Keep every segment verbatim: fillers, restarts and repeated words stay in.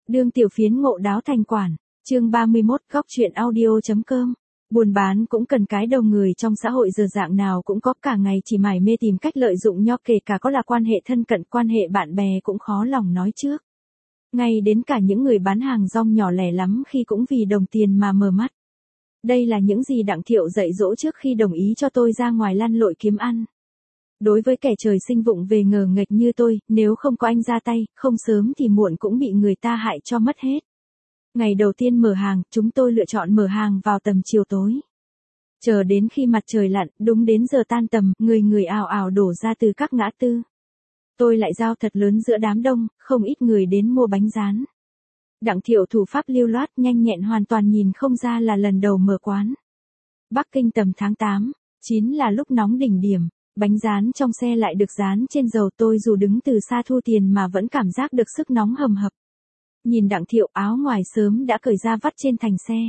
Đương tiểu phiến ngộ đáo thành quản, chương ba mươi mốt góc truyện audio.com. Buôn bán cũng cần cái đầu người trong xã hội giờ dạng nào cũng có, cả ngày chỉ mải mê tìm cách lợi dụng nho, kể cả có là quan hệ thân cận, quan hệ bạn bè cũng khó lòng nói trước. Ngay đến cả những người bán hàng rong nhỏ lẻ lắm khi cũng vì đồng tiền mà mờ mắt. Đây là những gì Đặng Thiệu dạy dỗ trước khi đồng ý cho tôi ra ngoài lăn lội kiếm ăn. Đối với kẻ trời sinh vụng về ngờ nghệch như tôi, nếu không có anh ra tay, không sớm thì muộn cũng bị người ta hại cho mất hết. Ngày đầu tiên mở hàng, chúng tôi lựa chọn mở hàng vào tầm chiều tối. Chờ đến khi mặt trời lặn, đúng đến giờ tan tầm, người người ào ào đổ ra từ các ngã tư. Tôi lại giao thật lớn giữa đám đông, không ít người đến mua bánh rán. Đặng Thiệu thủ pháp lưu loát, nhanh nhẹn, hoàn toàn nhìn không ra là lần đầu mở quán. Bắc Kinh tầm tháng tám, chín là lúc nóng đỉnh điểm. Bánh rán trong xe lại được rán trên dầu, tôi dù đứng từ xa thu tiền mà vẫn cảm giác được sức nóng hầm hập. Nhìn Đặng Thiệu, áo ngoài sớm đã cởi ra vắt trên thành xe.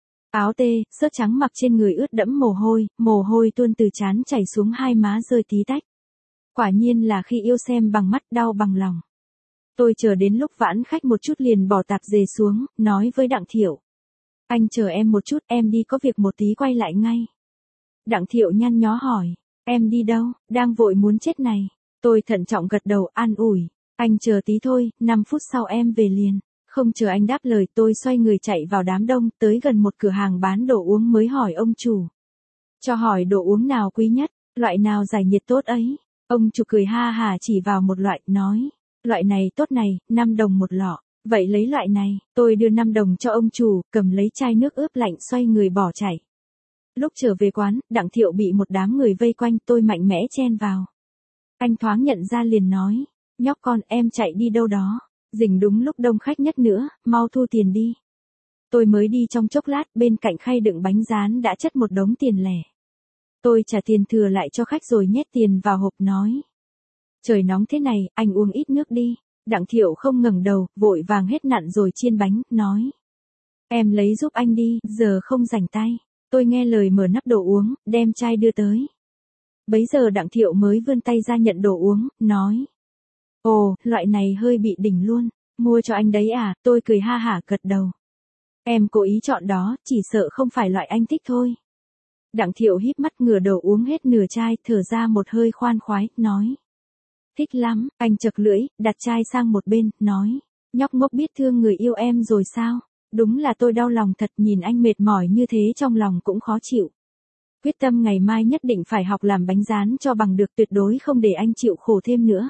Áo tê, sớt trắng mặc trên người ướt đẫm mồ hôi, mồ hôi tuôn từ trán chảy xuống hai má rơi tí tách. Quả nhiên là khi yêu xem bằng mắt, đau bằng lòng. Tôi chờ đến lúc vãn khách một chút liền bỏ tạp dề xuống, nói với Đặng Thiệu. Anh chờ em một chút, em đi có việc một tí quay lại ngay. Đặng Thiệu nhăn nhó hỏi. Em đi đâu, đang vội muốn chết này. Tôi thận trọng gật đầu, an ủi. Anh chờ tí thôi, năm phút sau em về liền. Không chờ anh đáp lời, tôi xoay người chạy vào đám đông, tới gần một cửa hàng bán đồ uống mới hỏi ông chủ. Cho hỏi đồ uống nào quý nhất, loại nào giải nhiệt tốt ấy. Ông chủ cười ha hà chỉ vào một loại, nói. Loại này tốt này, năm đồng một lọ. Vậy lấy loại này, tôi đưa năm đồng cho ông chủ, cầm lấy chai nước ướp lạnh xoay người bỏ chạy. Lúc trở về quán, Đặng Thiệu bị một đám người vây quanh, tôi mạnh mẽ chen vào. Anh thoáng nhận ra liền nói, nhóc con em chạy đi đâu đó, rình đúng lúc đông khách nhất nữa, mau thu tiền đi. Tôi mới đi trong chốc lát, bên cạnh khay đựng bánh rán đã chất một đống tiền lẻ. Tôi trả tiền thừa lại cho khách rồi nhét tiền vào hộp nói. Trời nóng thế này, anh uống ít nước đi. Đặng Thiệu không ngẩng đầu, vội vàng hết nặn rồi chiên bánh, nói. Em lấy giúp anh đi, giờ không rảnh tay. Tôi nghe lời mở nắp đồ uống, đem chai đưa tới. Bấy giờ Đặng Thiệu mới vươn tay ra nhận đồ uống, nói. Ồ, loại này hơi bị đỉnh luôn, mua cho anh đấy à, tôi cười ha hả gật đầu. Em cố ý chọn đó, chỉ sợ không phải loại anh thích thôi. Đặng Thiệu híp mắt ngửa đầu uống hết nửa chai, thở ra một hơi khoan khoái, nói. Thích lắm, anh chật lưỡi, đặt chai sang một bên, nói. Nhóc ngốc biết thương người yêu em rồi sao? Đúng là tôi đau lòng thật, nhìn anh mệt mỏi như thế trong lòng cũng khó chịu. Quyết tâm ngày mai nhất định phải học làm bánh rán cho bằng được, tuyệt đối không để anh chịu khổ thêm nữa.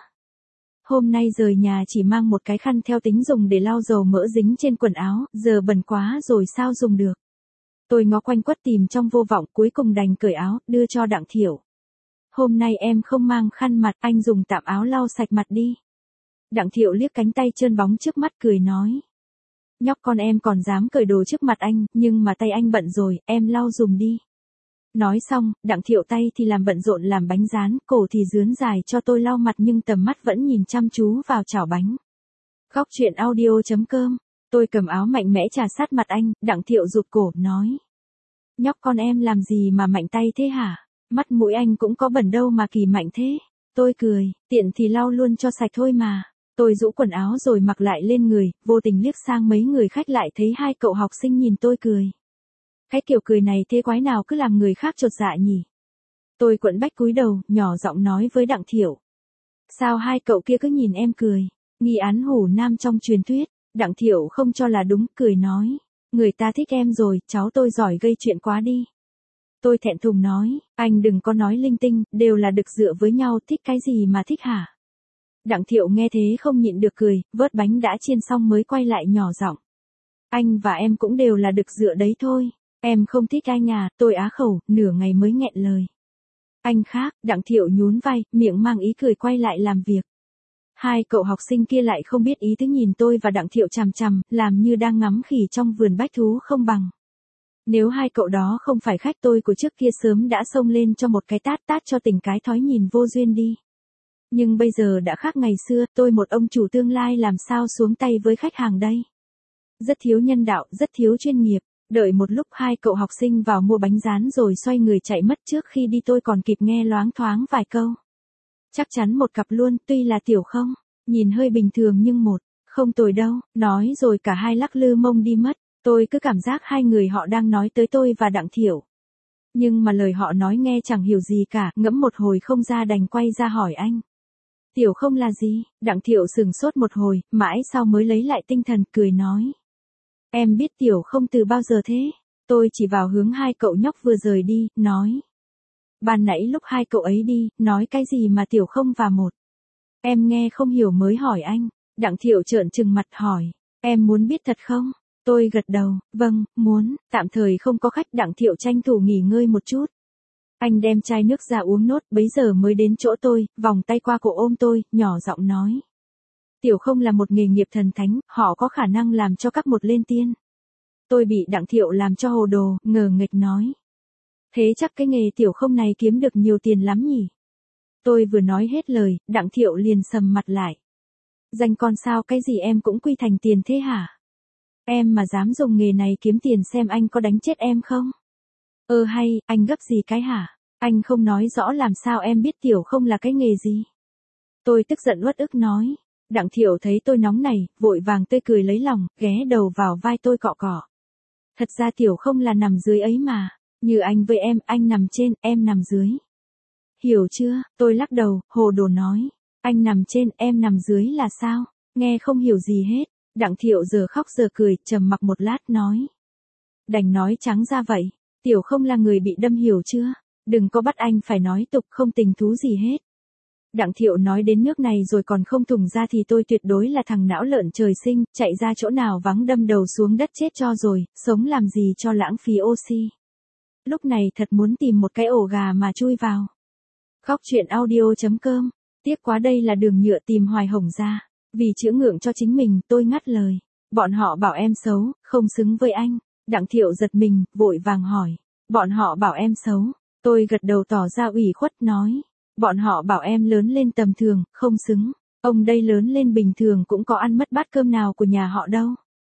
Hôm nay rời nhà chỉ mang một cái khăn theo tính dùng để lau dầu mỡ dính trên quần áo, giờ bẩn quá rồi sao dùng được. Tôi ngó quanh quất tìm trong vô vọng, cuối cùng đành cởi áo, đưa cho Đặng Thiệu. Hôm nay em không mang khăn mặt, anh dùng tạm áo lau sạch mặt đi. Đặng Thiệu liếc cánh tay trơn bóng trước mắt cười nói. Nhóc con em còn dám cởi đồ trước mặt anh, nhưng mà tay anh bận rồi, em lau dùm đi. Nói xong, Đặng Thiệu tay thì làm bận rộn làm bánh rán, cổ thì rướn dài cho tôi lau mặt nhưng tầm mắt vẫn nhìn chăm chú vào chảo bánh. Góc truyện audio.com. Tôi cầm áo mạnh mẽ trà sát mặt anh, Đặng Thiệu rụt cổ, nói. Nhóc con em làm gì mà mạnh tay thế hả? Mắt mũi anh cũng có bẩn đâu mà kỳ mạnh thế. Tôi cười, tiện thì lau luôn cho sạch thôi mà. Tôi rũ quần áo rồi mặc lại lên người, vô tình liếc sang mấy người khách lại thấy hai cậu học sinh nhìn tôi cười. Cái kiểu cười này thế quái nào cứ làm người khác chột dạ nhỉ? Tôi quẫn bách cúi đầu, nhỏ giọng nói với Đặng Thiệu. Sao hai cậu kia cứ nhìn em cười? Nghi án hủ nam trong truyền thuyết. Đặng Thiệu không cho là đúng, cười nói. Người ta thích em rồi, cháu tôi giỏi gây chuyện quá đi. Tôi thẹn thùng nói, anh đừng có nói linh tinh, đều là được dựa với nhau, thích cái gì mà thích hả? Đặng Thiệu nghe thế không nhịn được cười, vớt bánh đã chiên xong mới quay lại nhỏ giọng. Anh và em cũng đều là được dựa đấy thôi. Em không thích anh à, tôi á khẩu, nửa ngày mới nghẹn lời. Anh khác, Đặng Thiệu nhún vai, miệng mang ý cười quay lại làm việc. Hai cậu học sinh kia lại không biết ý tứ nhìn tôi và Đặng Thiệu chằm chằm, làm như đang ngắm khỉ trong vườn bách thú không bằng. Nếu hai cậu đó không phải khách tôi của trước kia sớm đã xông lên cho một cái tát tát cho tỉnh cái thói nhìn vô duyên đi. Nhưng bây giờ đã khác ngày xưa, tôi một ông chủ tương lai làm sao xuống tay với khách hàng đây. Rất thiếu nhân đạo, rất thiếu chuyên nghiệp. Đợi một lúc hai cậu học sinh vào mua bánh rán rồi xoay người chạy mất, trước khi đi tôi còn kịp nghe loáng thoáng vài câu. Chắc chắn một cặp luôn, tuy là tiểu không, nhìn hơi bình thường nhưng một, Không tồi đâu, nói rồi cả hai lắc lư mông đi mất. Tôi cứ cảm giác hai người họ đang nói tới tôi và Đặng Thiệu. Nhưng mà lời họ nói nghe chẳng hiểu gì cả, ngẫm một hồi không ra đành quay ra hỏi anh. Tiểu Không là gì? Đặng Thiệu sừng sốt một hồi, mãi sau mới lấy lại tinh thần, cười nói. Em biết Tiểu Không từ bao giờ thế? Tôi chỉ vào hướng hai cậu nhóc vừa rời đi, nói. Ban nãy lúc hai cậu ấy đi, nói cái gì mà Tiểu Không và một. Em nghe không hiểu mới hỏi anh. Đặng Thiệu trợn trừng mặt hỏi. Em muốn biết thật không? Tôi gật đầu, vâng, muốn. Tạm thời không có khách. Đặng Thiệu tranh thủ nghỉ ngơi một chút. Anh đem chai nước ra uống nốt, bấy giờ mới đến chỗ tôi, vòng tay qua cổ ôm tôi, nhỏ giọng nói. Tiểu Không là một nghề nghiệp thần thánh, họ có khả năng làm cho các một lên tiên. Tôi bị Đặng Thiệu làm cho hồ đồ, ngờ nghệch nói. Thế chắc cái nghề Tiểu Không này kiếm được nhiều tiền lắm nhỉ? Tôi vừa nói hết lời, Đặng Thiệu liền sầm mặt lại. Danh con sao cái gì em cũng quy thành tiền thế hả? Em mà dám dùng nghề này kiếm tiền xem anh có đánh chết em không? Ơ hay, anh gấp gì cái hả? Anh không nói rõ làm sao em biết Tiểu Không là cái nghề gì? Tôi tức giận uất ức nói. Đặng Thiệu thấy tôi nóng này, vội vàng tươi cười lấy lòng, ghé đầu vào vai tôi cọ cọ. Thật ra Tiểu Không là nằm dưới ấy mà. Như anh với em, anh nằm trên, em nằm dưới. Hiểu chưa? Tôi lắc đầu, hồ đồ nói. Anh nằm trên, em nằm dưới là sao? Nghe không hiểu gì hết. Đặng Thiệu giờ khóc giờ cười, trầm mặc một lát nói. Đành nói trắng ra vậy. Tiểu Không là người bị đâm hiểu chưa? Đừng có bắt anh phải nói tục không tình thú gì hết. Đặng Thiệu nói đến nước này rồi còn không thùng ra thì tôi tuyệt đối là thằng não lợn trời sinh, chạy ra chỗ nào vắng đâm đầu xuống đất chết cho rồi, sống làm gì cho lãng phí oxy. Lúc này thật muốn tìm một cái ổ gà mà chui vào. Góc truyện audio chấm com. Tiếc quá đây là đường nhựa tìm hoài hổng ra. Vì chữa ngượng cho chính mình, tôi ngắt lời. Bọn họ bảo em xấu, không xứng với anh. Đặng Thiệu giật mình, vội vàng hỏi. Bọn họ bảo em xấu. Tôi gật đầu tỏ ra ủy khuất nói. Bọn họ bảo em lớn lên tầm thường, không xứng. Ông đây lớn lên bình thường cũng có ăn mất bát cơm nào của nhà họ đâu.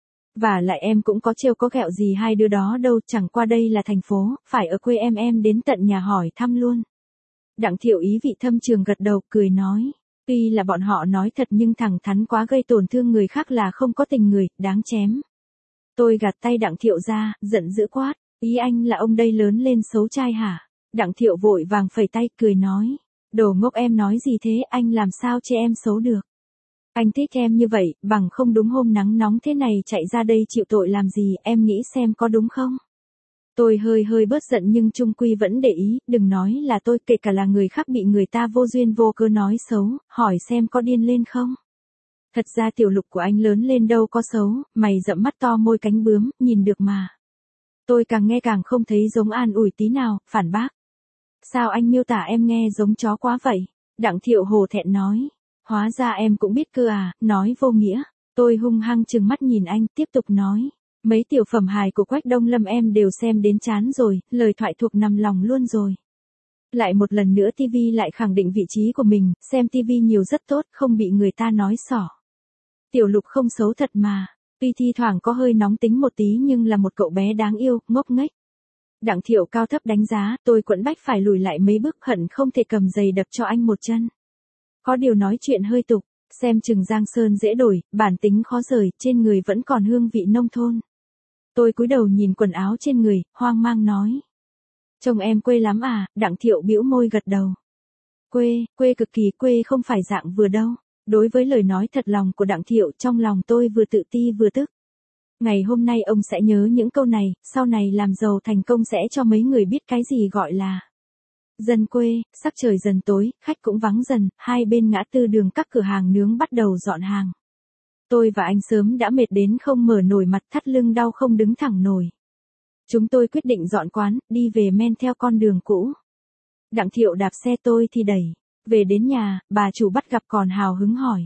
Và lại em cũng có trêu có ghẹo gì hai đứa đó đâu, chẳng qua đây là thành phố, phải ở quê em em đến tận nhà hỏi thăm luôn. Đặng Thiệu ý vị thâm trường gật đầu, cười nói. Tuy là bọn họ nói thật nhưng thẳng thắn quá gây tổn thương người khác là không có tình người, đáng chém. Tôi gạt tay Đặng Thiệu ra, giận dữ quát. Ý anh là ông đây lớn lên xấu trai hả? Đặng Thiệu vội vàng phẩy tay, cười nói. Đồ ngốc em nói gì thế, anh làm sao chê em xấu được? Anh thích em như vậy, bằng không đúng hôm nắng nóng thế này chạy ra đây chịu tội làm gì, em nghĩ xem có đúng không? Tôi hơi hơi bớt giận nhưng chung quy vẫn để ý, đừng nói là tôi, kể cả là người khác bị người ta vô duyên vô cớ nói xấu, hỏi xem có điên lên không? Thật ra Tiểu Lục của anh lớn lên đâu có xấu, mày rậm mắt to môi cánh bướm, nhìn được mà. Tôi càng nghe càng không thấy giống an ủi tí nào, phản bác. Sao anh miêu tả em nghe giống chó quá vậy? Đặng Thiệu hổ thẹn nói. Hóa ra em cũng biết cơ à, nói vô nghĩa. Tôi hung hăng trừng mắt nhìn anh, tiếp tục nói. Mấy tiểu phẩm hài của Quách Đông Lâm em đều xem đến chán rồi, lời thoại thuộc nằm lòng luôn rồi. Lại một lần nữa ti vi lại khẳng định vị trí của mình, xem ti vi nhiều rất tốt, không bị người ta nói xỏ. Tiểu Lục không xấu thật mà, tuy thi thoảng có hơi nóng tính một tí nhưng là một cậu bé đáng yêu, ngốc nghếch. Đặng Thiệu cao thấp đánh giá, tôi quẫn bách phải lùi lại mấy bước, hận không thể cầm giày đập cho anh một chân. Có điều nói chuyện hơi tục, xem chừng Giang Sơn dễ đổi, bản tính khó rời, trên người vẫn còn hương vị nông thôn. Tôi cúi đầu nhìn quần áo trên người, hoang mang nói. Trông em quê lắm à? Đặng Thiệu bĩu môi gật đầu. Quê, quê cực kỳ quê, không phải dạng vừa đâu. Đối với lời nói thật lòng của Đặng Thiệu, trong lòng tôi vừa tự ti vừa tức. Ngày hôm nay ông sẽ nhớ những câu này, sau này làm giàu thành công sẽ cho mấy người biết cái gì gọi là dân quê. Sắc trời dần tối, khách cũng vắng dần, hai bên ngã tư đường các cửa hàng nướng bắt đầu dọn hàng. Tôi và anh sớm đã mệt đến không mở nổi mặt, thắt lưng đau không đứng thẳng nổi. Chúng tôi quyết định dọn quán, đi về men theo con đường cũ. Đặng Thiệu đạp xe, tôi thì đẩy. Về đến nhà, bà chủ bắt gặp còn hào hứng hỏi.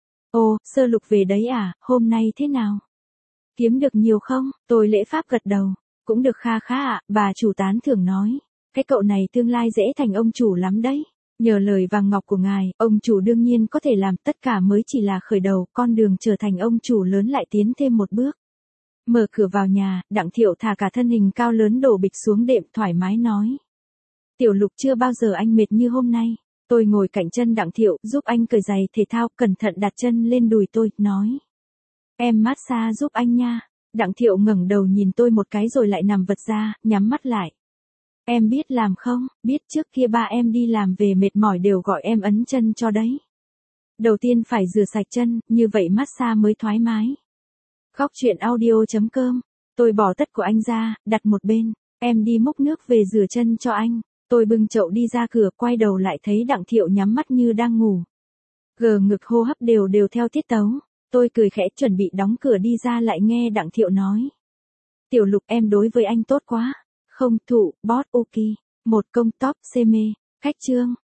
Ô, Sơ Lục về đấy à, hôm nay thế nào? Kiếm được nhiều không? Tôi lễ phép gật đầu. Cũng được kha khá ạ, bà chủ tán thưởng nói. Cái cậu này tương lai dễ thành ông chủ lắm đấy. Nhờ lời vàng ngọc của ngài, ông chủ đương nhiên có thể làm, tất cả mới chỉ là khởi đầu, con đường trở thành ông chủ lớn lại tiến thêm một bước. Mở cửa vào nhà, Đặng Thiệu thả cả thân hình cao lớn đổ bịch xuống đệm, thoải mái nói. Tiểu Lục, chưa bao giờ anh mệt như hôm nay. Tôi ngồi cạnh chân Đặng Thiệu, giúp anh cởi giày thể thao, cẩn thận đặt chân lên đùi tôi, nói. Em massage giúp anh nha. Đặng Thiệu ngẩng đầu nhìn tôi một cái rồi lại nằm vật ra, nhắm mắt lại. Em biết làm không, biết trước kia ba em đi làm về mệt mỏi đều gọi em ấn chân cho đấy. Đầu tiên phải rửa sạch chân, như vậy massage mới thoải mái. Góc chuyện audio chấm com. Tôi bỏ tất của anh ra, đặt một bên. Em đi múc nước về rửa chân cho anh. Tôi bưng chậu đi ra cửa, quay đầu lại thấy Đặng Thiệu nhắm mắt như đang ngủ. Gờ ngực hô hấp đều đều theo tiết tấu. Tôi cười khẽ chuẩn bị đóng cửa đi ra lại nghe Đặng Thiệu nói. Tiểu Lục, em đối với anh tốt quá. Không thụ, boss ok. Một công top C mê. Khách chương.